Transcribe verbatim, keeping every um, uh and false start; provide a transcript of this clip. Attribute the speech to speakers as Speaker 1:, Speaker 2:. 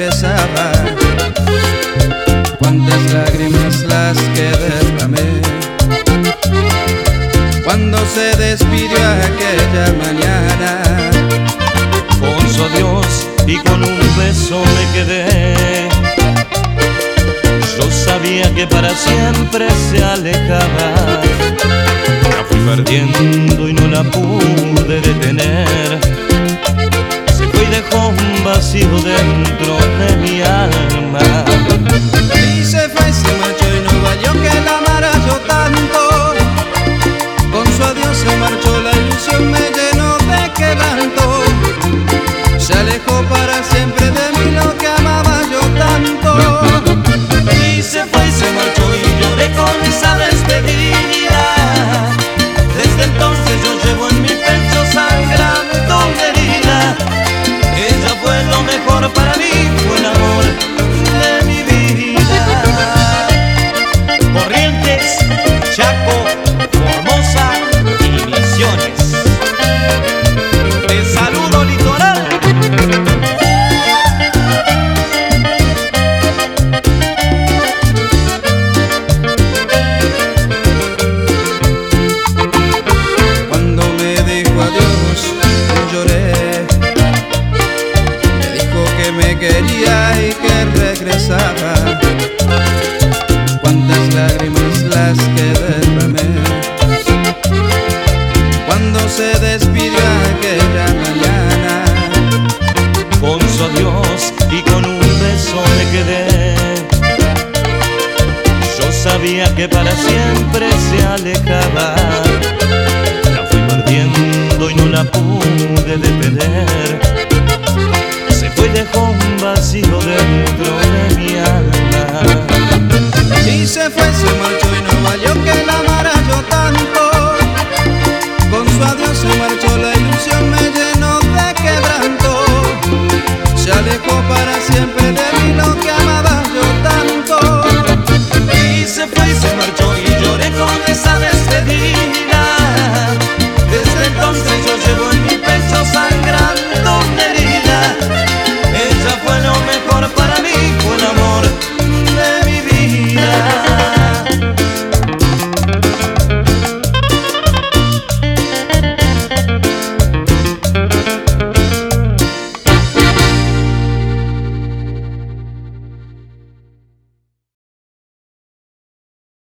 Speaker 1: regresaba. Cuántas lágrimas las que derramé cuando se despidió aquella mañana.
Speaker 2: Con su adiós y con un beso me quedé. Yo sabía que para siempre se alejaba. La fui perdiendo y no la pude detener. Se fue y dejó un vacío dentro de mi alma.
Speaker 1: Y se fue y se marchó y no valió que la amara yo tanto. Con su adiós se marchó, la ilusión me llenó de quebranto. Se alejó para siempre de mí lo que amaba yo tanto.
Speaker 2: Y se fue y se marchó y lloré con esa despedida. Desde entonces yo llevo en mi pecho sangrando una herida. Ella fue lo mejor para mí, fue el amor de mi vida. Corrientes, Chaco, Formosa y Misiones. Te saludo, litoral.
Speaker 1: Cuando me dijo adiós lloré. Me dijo que me quería y que regresaba. Cuántas lágrimas las que derramé cuando se despidió aquella mañana.
Speaker 2: Con su adiós y con un beso me quedé. Yo sabía que para siempre se alejaba. La fui perdiendo y no la pude detener. Se fue y dejó un vacío dentro